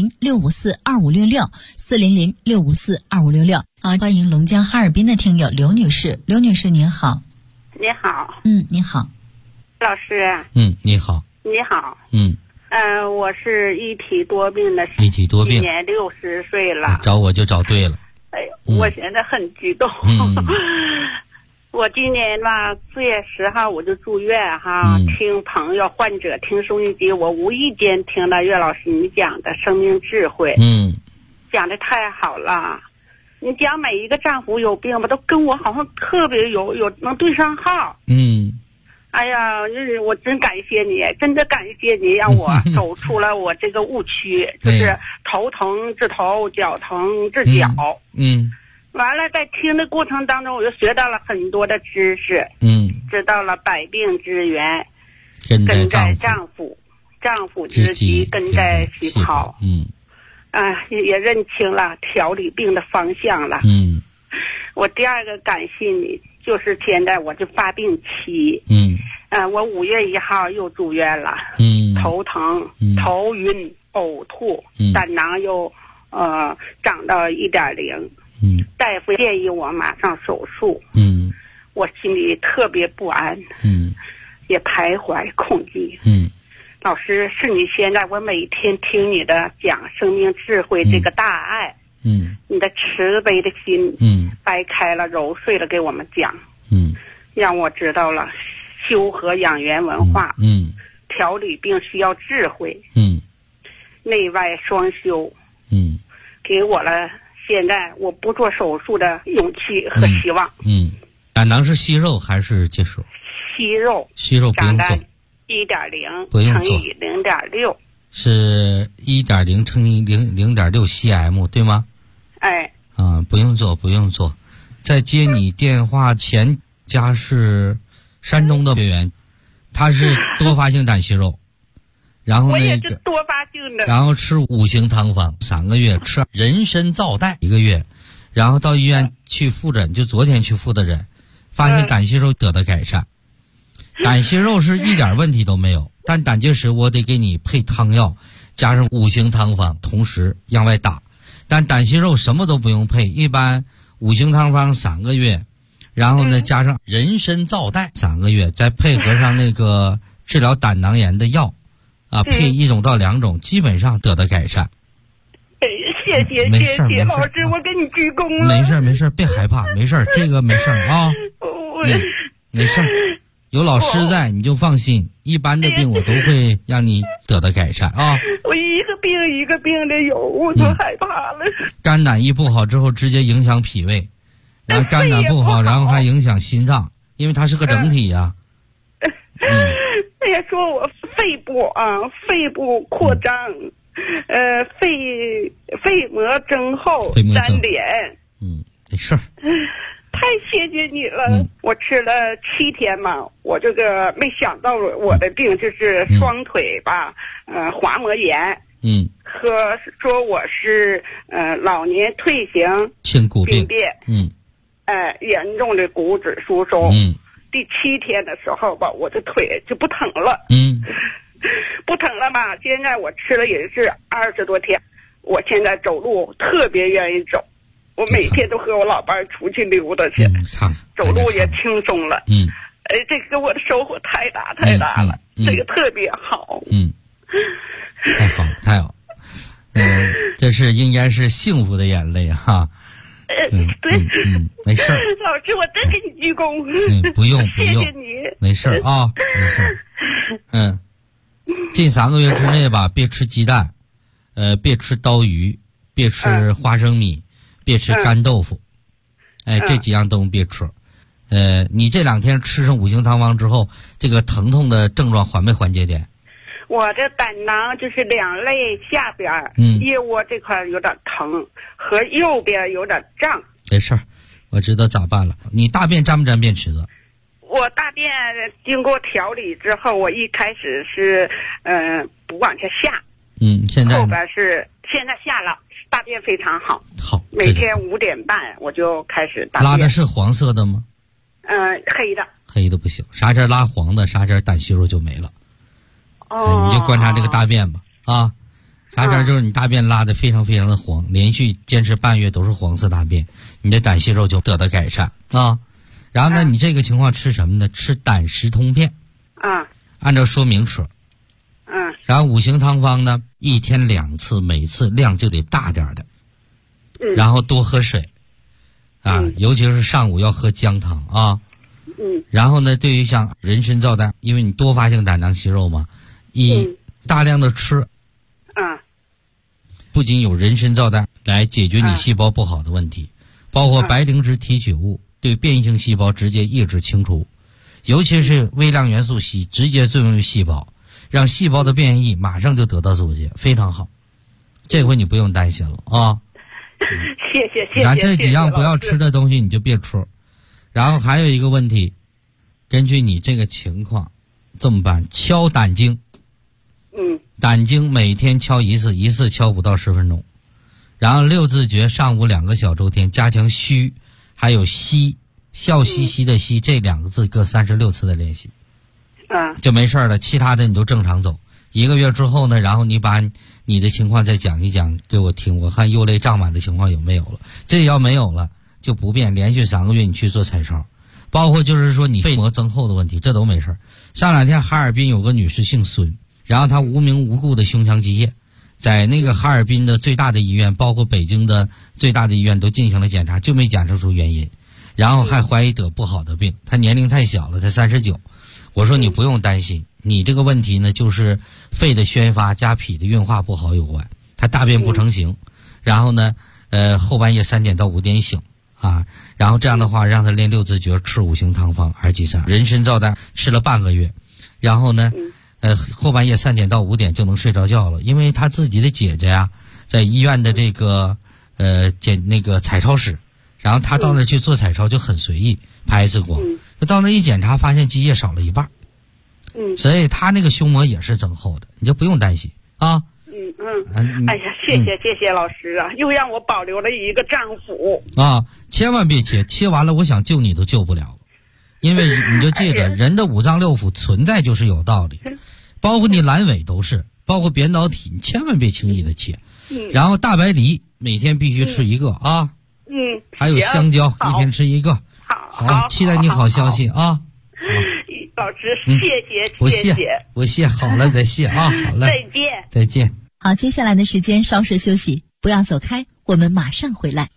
400-654-2566，400-654-2566。好，欢迎龙江哈尔滨的听友刘女士。刘女士您好。 你好。 你好。 老师。 你好。 你好。我是一体多病的，今年60岁了。 找我就找对了。 我现在很激动。我今年吧4月10号我就住院哈，听朋友患者听收音机，我无意间听到岳老师你讲的生命智慧，讲的太好了。你讲每一个丈夫有病吧，都跟我好像特别有能对上号。哎呀，我真感谢你，真的感谢你，让我走出了我这个误区，就是头疼治头，脚疼治脚。完了，在听的过程当中，我就学到了很多的知识。知道了百病之源根在脏腑，脏腑之疾根在细胞。也认清了调理病的方向了。我第二个感谢你，就是现在我这发病期。我5月1号又住院了。头疼、头晕、呕吐，胆囊又长到1.0。大夫建议我马上手术。我心里特别不安。也徘徊恐惧。老师，是你现在我每天听你的讲生命智慧这个大爱。你的慈悲的心。掰开了揉碎了给我们讲。让我知道了修和养元文化。调理病需要智慧。内外双修。给我了现在我不做手术的勇气和希望。胆囊是息肉还是结石？息肉不用做。1.0乘以0.6。是1.0乘以0.6 cm 对吗？不用做。在接你电话前家是山东的学员，他是多发性胆息肉， 然后我也是多发性的。 然后吃5型汤方3个月，吃人参皂苷1个月，然后到医院去复诊，就昨天去复的诊，发现胆息肉得到改善。胆息肉是一点问题都没有，但胆结石我得给你配汤药，加上5型汤方，同时往外打。但胆息肉什么都不用配，一般5型汤方3个月，然后呢加上人参皂苷3个月，再配合上那个治疗胆囊炎的药啊，配1种到2种，基本上得到改善。 谢谢老师，我给你鞠躬了。 没事，别害怕，没事，这个没事啊。没事，有老师在你就放心，一般的病我都会让你得到改善啊。 我一个病的有，我都害怕了。 肝胆一不好之后，直接影响脾胃，然后肝胆不好，然后还影响心脏，因为它是个整体呀。 也说我肺部扩张，肺膜增厚，3点。 没事儿。 太谢谢你了，我吃了7天嘛，我这个没想到我的病就是双腿吧，滑膜炎，和说我是老年退行病变，严重的骨质疏松，第7天的时候吧，我的腿就不疼了，不疼了嘛，现在我吃了也是20多天，我现在走路特别愿意走。我每天都和我老伴出去溜达去，走路也轻松了。这个我的收获太大了，这个特别好。 太好。这是应该是幸福的眼泪哈。 对， 没事。 老师，我真给你鞠躬。 不用， 谢谢你。 没事啊，没事。近3个月之内吧，别吃鸡蛋，别吃刀鱼，别吃花生米。别吃干豆腐，这几样东西别吃。你这2天吃上5型汤方之后，这个疼痛的症状缓没缓解点？ 我这胆囊就是2肋下边，腋窝这块有点疼，和右边有点胀。 没事儿，我知道咋办了。你大便沾不沾便池子？ 我大便经过调理之后，我一开始是不往下下， 现在后边是现在下了。大便非常好，每天5点半我就开始大便。 拉的是黄色的吗？ 黑的不行，啥阵拉黄的，啥阵胆息肉就没了。你就观察这个大便吧啊，啥阵就是你大便拉的非常非常的黄，连续坚持半月都是黄色大便，你的胆息肉就得到改善啊。然后呢，你这个情况吃什么呢？吃胆石通片按照说明吃。然后5型汤方呢，1天2次，每次量就得大点的，然后多喝水，尤其是上午要喝姜汤啊。然后呢，对于像人参皂苷，因为你多发性胆囊息肉嘛，大量的吃，不仅有人参皂苷来解决你细胞不好的问题，包括白灵脂提取物对变异性细胞直接抑制清除，尤其是微量元素硒直接作用于细胞。让细胞的变异马上就得到阻截，非常好。这回你不用担心了啊！ 谢谢。 然后这几样不要吃的东西你就别吃。然后还有一个问题，根据你这个情况，这么办？敲胆经。胆经每天敲1次，1次敲5到10分钟。然后6字诀上午2个小周天，加强虚，还有息，笑嘻嘻的嘻，这2个字各36次的练习。就没事了，其他的你都正常走。1个月之后呢，然后你把你的情况再讲一讲给我听，我看右肋胀满的情况有没有了。这要没有了就不变，连续3个月你去做彩超，包括就是说你肺膜增厚的问题，这都没事。上2天哈尔滨有个女士姓孙，然后她无名无故的胸腔积液，在那个哈尔滨的最大的医院，包括北京的最大的医院都进行了检查，就没检测出原因，然后还怀疑得不好的病。她年龄太小了，才39。我说你不用担心，你这个问题呢，就是肺的宣发加脾的运化不好有关。他大便不成形，然后呢，后半夜3点到5点醒啊，然后这样的话让他练6字诀，吃5型汤方2G3，人参皂苷吃了半个月，然后呢，后半夜3点到5点就能睡着觉了，因为他自己的姐姐呀，在医院的这个那个彩超室，然后他到那去做彩超就很随意，拍1次光。到那一检查，发现积液少了一半， 所以他那个胸膜也是增厚的，你就不用担心啊。 哎呀，谢谢老师啊，又让我保留了一个丈夫啊！千万别切，切完了我想救你都救不了，因为你就记着，人的五脏六腑存在就是有道理，包括你阑尾都是，包括扁桃体，你千万别轻易的切。然后大白梨每天必须吃一个啊。还有香蕉一天吃一个。好，期待你好消息啊！ 老师，谢谢， 不谢，好了再谢啊，好了，再见。 好，接下来的时间稍事休息，不要走开，我们马上回来。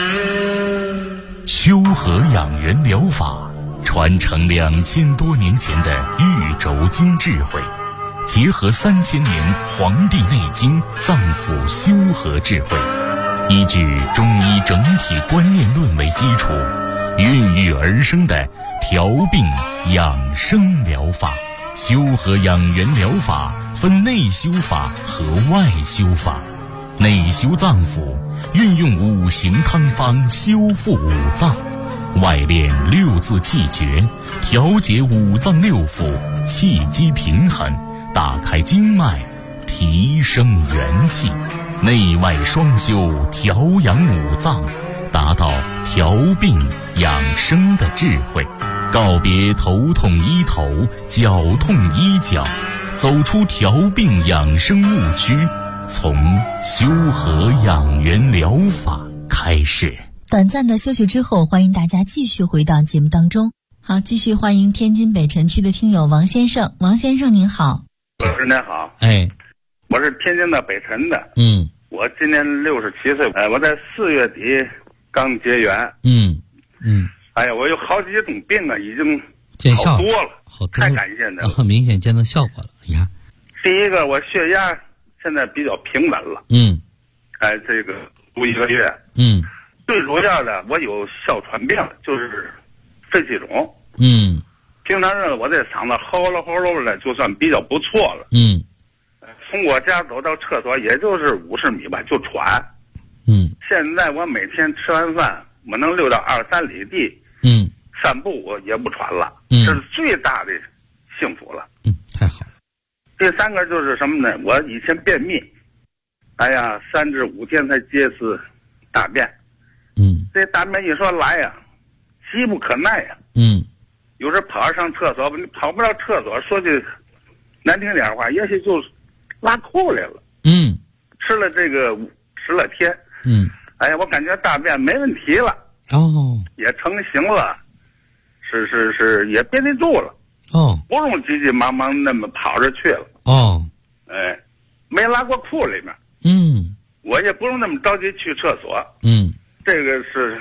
修和养元疗法传承2000多年前的玉轴经智慧，结合3000年《黄帝内经》脏腑修和智慧，依据中医整体观念论为基础，孕育而生的调病养生疗法。修和养元疗法分内修法和外修法。内修脏腑，运用5行汤方修复五脏；外练6字气诀，调节五脏六腑，气机平衡，打开经脉，提升元气。内外双修，调养五脏，达到调病养生的智慧。告别头痛医头，脚痛医脚，走出调病养生误区，从修和养元疗法开始。 短暂的休息之后，欢迎大家继续回到节目当中。好，继续欢迎天津北辰区的听友王先生。王先生您好。 老师您好。我是天津的北辰的。我今年67岁。我在4月底刚结缘。哎呀，我有好几种病啊，已经好多了，太感谢您了， 明显见到效果了。你看， 第一个，我血压现在比较平稳了。这个读1个月。最主要的，我有哮喘病，就是肺气肿。平常日我这嗓子吼噜的，就算比较不错了。从我家走到厕所也就是50米吧，就喘。现在我每天吃完饭，我能溜到2-3里地。散步我也不喘了。这是最大的幸福了。 太好。 第三个就是什么呢？我以前便秘，哎呀，3至5天才接次大便。这大便一说来呀，急不可耐呀。有时跑上厕所，你跑不到厕所，说句难听点话，也许就拉裤来了。吃了这个10来天。哎呀，我感觉大便没问题了。也成型了，是也憋得住了。不用急急忙忙那么跑着去了。没拉过裤里面。我也不用那么着急去厕所。这个是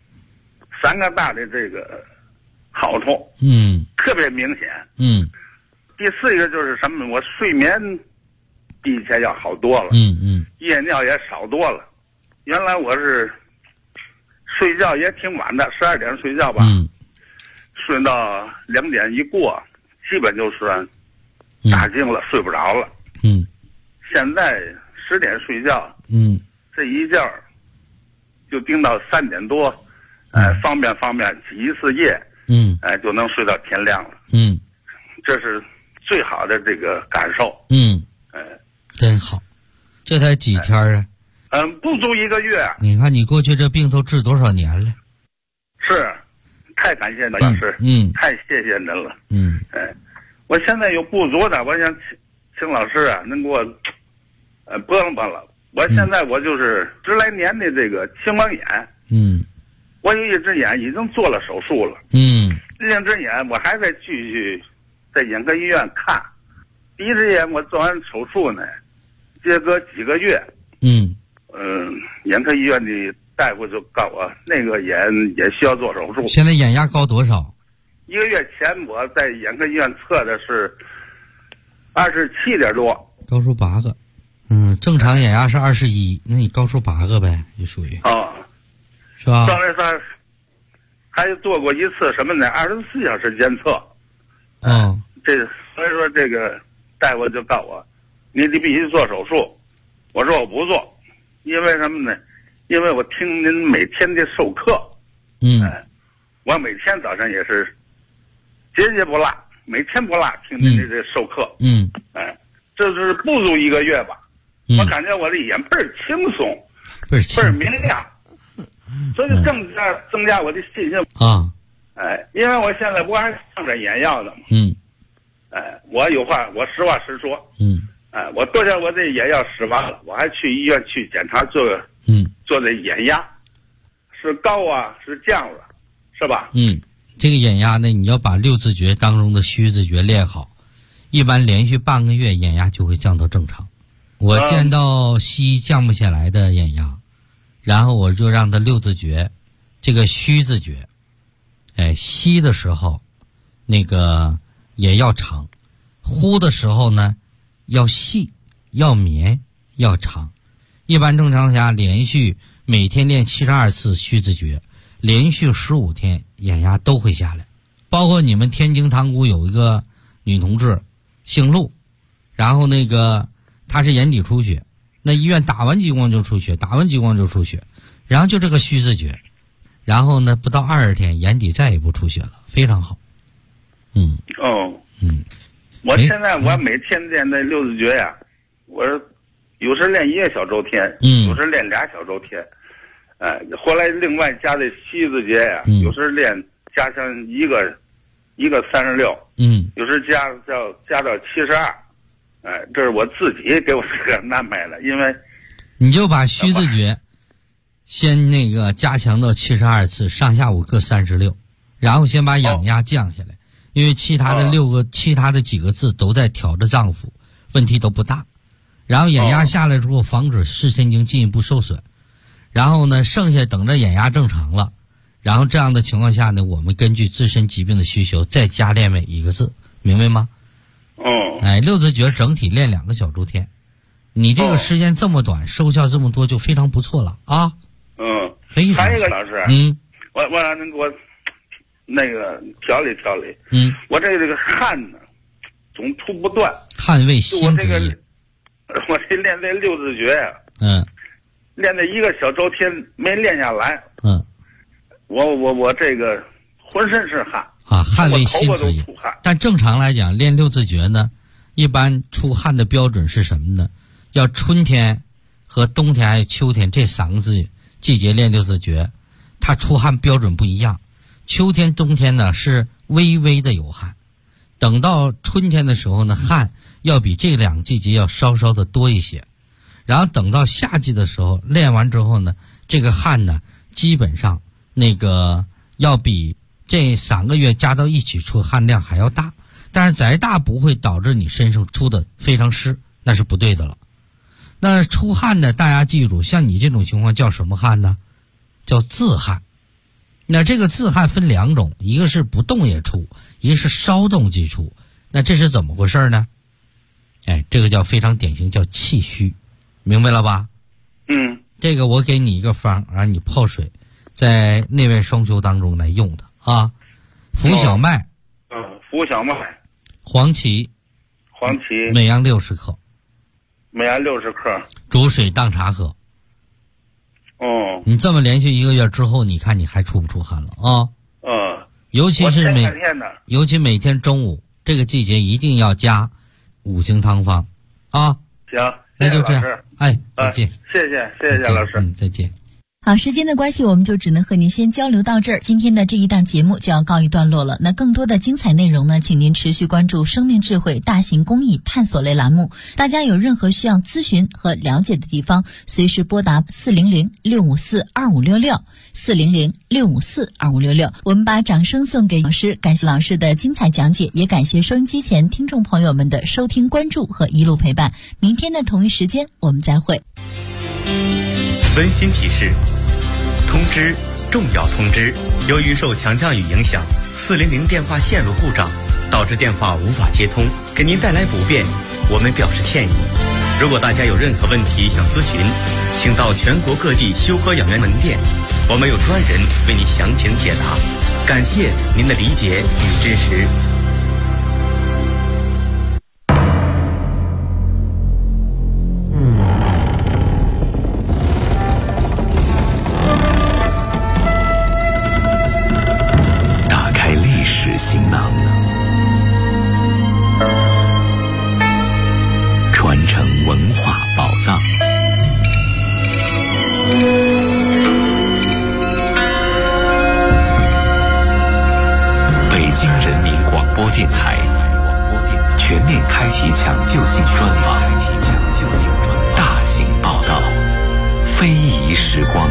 3个大的这个好处。特别明显。第4个就是什么？我睡眠比以前要好多了。夜尿也少多了。原来我是睡觉也挺晚的，12点睡觉吧。睡到2点一过，基本就算打精了，睡不着了。现在10点睡觉。这一觉就盯到3点多。方便挤一次夜。就能睡到天亮了。这是最好的这个感受。 真好。这才几天啊？ 不足1个月。 你看你过去这病都治多少年了？ 是，太感谢您老师。太谢谢您了。我现在有不足的，我想请老师啊，能给我拨了。我现在我就是10来年的这个青光眼。我有一只眼已经做了手术了。另一只眼我还在继续在眼科医院看。第一只眼我做完手术呢，接隔几个月。眼科医院的大夫就告我那个眼也需要做手术。 现在眼压高多少 ？1个月前我在眼科医院测的是27点多， 高出8个。正常眼压是21，那你高出8个呗，就属于是吧？ 上来他还做过一次什么呢？24小时监测。所以说这个大夫就告我，你必须做手术。我说我不做。因为什么呢？因为我听您每天的授课。我每天早上也是节节不落。 每天不落听您这授课。这是不足1个月吧。我感觉我的眼倍儿轻松，倍儿明亮，所以就增加我的信心啊。 因为我现在不还上着眼药呢吗？我有话，我实话实说。我昨天我这眼药使完了，我还去医院去检查做这眼压，是高啊，是降了，是吧？ 这个眼压呢，你要把6字诀当中的虚字诀练好，一般连续半个月眼压就会降到正常。我见到西医降不下来的眼压，然后我就让他6字诀，这个虚字诀，吸的时候那个也要长，呼的时候呢要细，要绵，要长。一般正常下连续每天练72次虚字诀，连续15天眼压都会下来。包括你们天津塘沽有一个女同志姓陆，然后那个她是眼底出血，那医院打完激光就出血，然后就这个虚字诀，然后呢不到20天眼底再也不出血了，非常好。 我现在我每天练那6字诀呀，我有时练1个小周天，有时练2小周天，后来另外加这7字诀呀，有时练加上一个36，有时加到72，这是我自己给我这个安排的，因为你就把虚字诀先那个加强到72次，上下午各36，然后先把眼压降下来。因为其他的几个字都在挑着脏腑，问题都不大。然后眼压下来之后，防止视神经进一步受损。然后呢，剩下等着眼压正常了，然后这样的情况下呢，我们根据自身疾病的需求再加练每一个字，明白吗？6字诀整体练2个小周天，你这个时间这么短，收效这么多就非常不错了啊。非常。 还有一个老师，我让您给我那个调理，我这个汗呢总吐不断， 汗为心之液。 我这练这6字诀呀，练这1个小周天没练下来，我这个浑身是汗啊，汗为心之液。但正常来讲，练6字诀呢，一般出汗的标准是什么呢？要春天和冬天还有秋天这3个季节练6字诀，它出汗标准不一样。秋天冬天呢是微微的有汗，等到春天的时候呢，汗要比这2个季节要稍稍的多一些，然后等到夏季的时候练完之后呢，这个汗呢基本上那个要比这3个月加到一起出汗量还要大，但是再大不会导致你身上出的非常湿，那是不对的了。那出汗呢，大家记住，像你这种情况叫什么汗呢？叫自汗。那这个自汗分2种，一个是不动也出，一个是稍动即出。那这是怎么回事呢？这个叫非常典型，叫气虚，明白了吧？这个我给你一个方，让你泡水，在内外双修当中来用的啊。浮小麦， 浮小麦， 黄芪，每样60克，煮水当茶喝。你这么连续1个月之后，你看你还出不出汗了啊？尤其每天中午这个季节一定要加5行汤方啊。 行， 那就这样。再见。 谢谢老师。 再见。 好，时间的关系，我们就只能和您先交流到这儿。今天的这一档节目就要告一段落了。那更多的精彩内容呢，请您持续关注生命智慧大型公益探索类栏目。大家有任何需要咨询和了解的地方，随时拨打400-654-2566 400-654-2566。我们把掌声送给老师，感谢老师的精彩讲解，也感谢收音机前听众朋友们的收听关注和一路陪伴。明天的同一时间我们再会。 温馨提示：通知，重要通知！由于受强降雨影响，400电话线路故障，导致电话无法接通，给您带来不便，我们表示歉意。如果大家有任何问题想咨询，请到全国各地修和养元门店，我们有专人为您详情解答。感谢您的理解与支持。 行囊， 京人民广播电台全面开启抢救性专访，大型报道，非遗时光。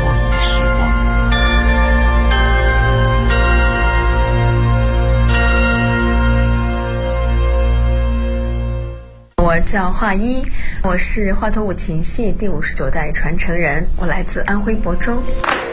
我叫华一，我是华佗五禽戏第59代传承人，我来自安徽亳州。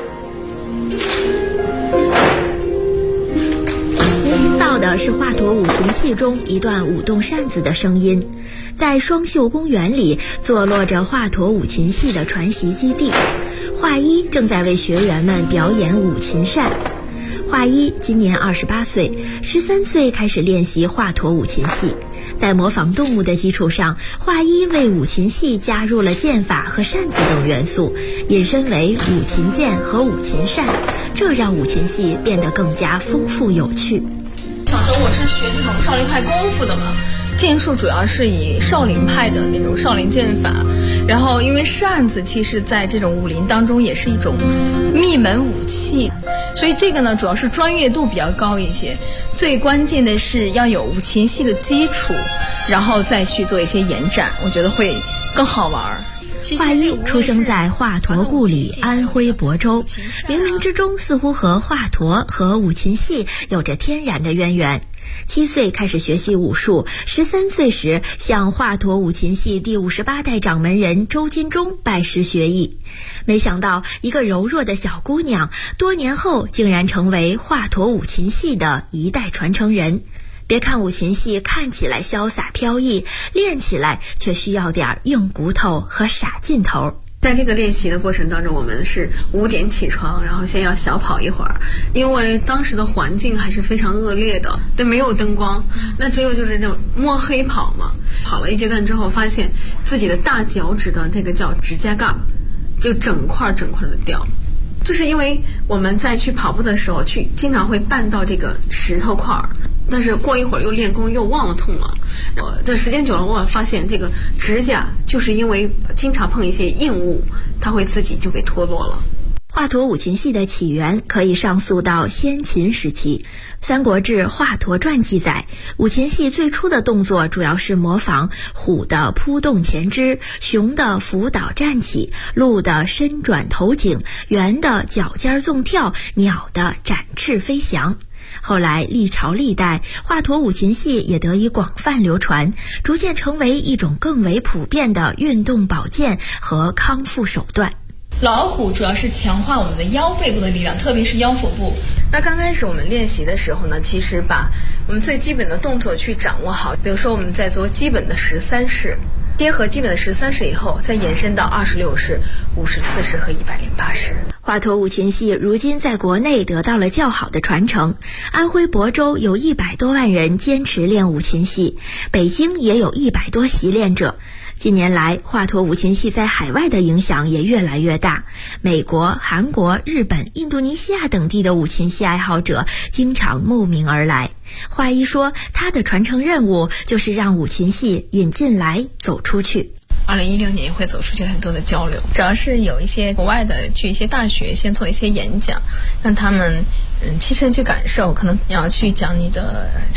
您听到的是华佗五禽戏中一段舞动扇子的声音。在双秀公园里坐落着华佗五禽戏的传习基地，华一正在为学员们表演五禽扇。华一今年28岁，13岁开始练习华佗五禽戏。在模仿动物的基础上，华一为五禽戏加入了剑法和扇子等元素，引申为五禽剑和五禽扇，这让五禽戏变得更加丰富有趣。 小时候我是学这种少林派功夫的嘛，剑术主要是以少林派的那种少林剑法，然后因为扇子其实在这种武林当中也是一种秘门武器，所以这个呢主要是专业度比较高一些，最关键的是要有五禽戏的基础，然后再去做一些延展，我觉得会更好玩。 华一出生在华佗故里安徽亳州，冥冥之中似乎和华佗和五禽戏有着天然的渊源。7岁开始学习武术，13岁时向华佗五禽戏第58代掌门人周金忠拜师学艺。没想到一个柔弱的小姑娘，多年后竟然成为华佗五禽戏的一代传承人。别看五禽戏看起来潇洒飘逸，练起来却需要点硬骨头和傻劲头。 在这个练习的过程当中，我们是5点起床，然后先要小跑一会儿，因为当时的环境还是非常恶劣的，对，没有灯光，那只有就是那种摸黑跑嘛。跑了一阶段之后，发现自己的大脚趾的这个叫指甲盖就整块的掉，就是因为我们在去跑步的时候经常会绊到这个石头块儿，但是过一会儿又练功又忘了痛了。这时间久了，我发现这个指甲就是因为经常碰一些硬物，它会自己就给脱落了。 华佗五禽戏的起源可以上溯到先秦时期，《三国志·华佗传》记载，五禽戏最初的动作主要是模仿虎的扑动前肢，熊的伏倒站起，鹿的伸转头颈，猿的脚尖纵跳，鸟的展翅飞翔。后来历朝历代，华佗五禽戏也得以广泛流传，逐渐成为一种更为普遍的运动保健和康复手段。 老虎主要是强化我们的腰背部的力量，特别是腰腹部。那刚开始我们练习的时候呢，其实把我们最基本的动作去掌握好，比如说我们在做基本的13式，结合基本的13式以后，再延伸到26式、54式和108式。 华佗五禽戏如今在国内得到了较好的传承，安徽亳州有100多万人坚持练五禽戏，北京也有100多习练者。近年来，华佗五禽戏在海外的影响也越来越大，美国、韩国、日本、印度尼西亚等地的五禽戏爱好者经常慕名而来。华一说，他的传承任务就是让五禽戏引进来走出去。 2016年也会走出去很多的交流，主要是有一些国外的去一些大学先做一些演讲，让他们亲身去感受，可能要去讲你的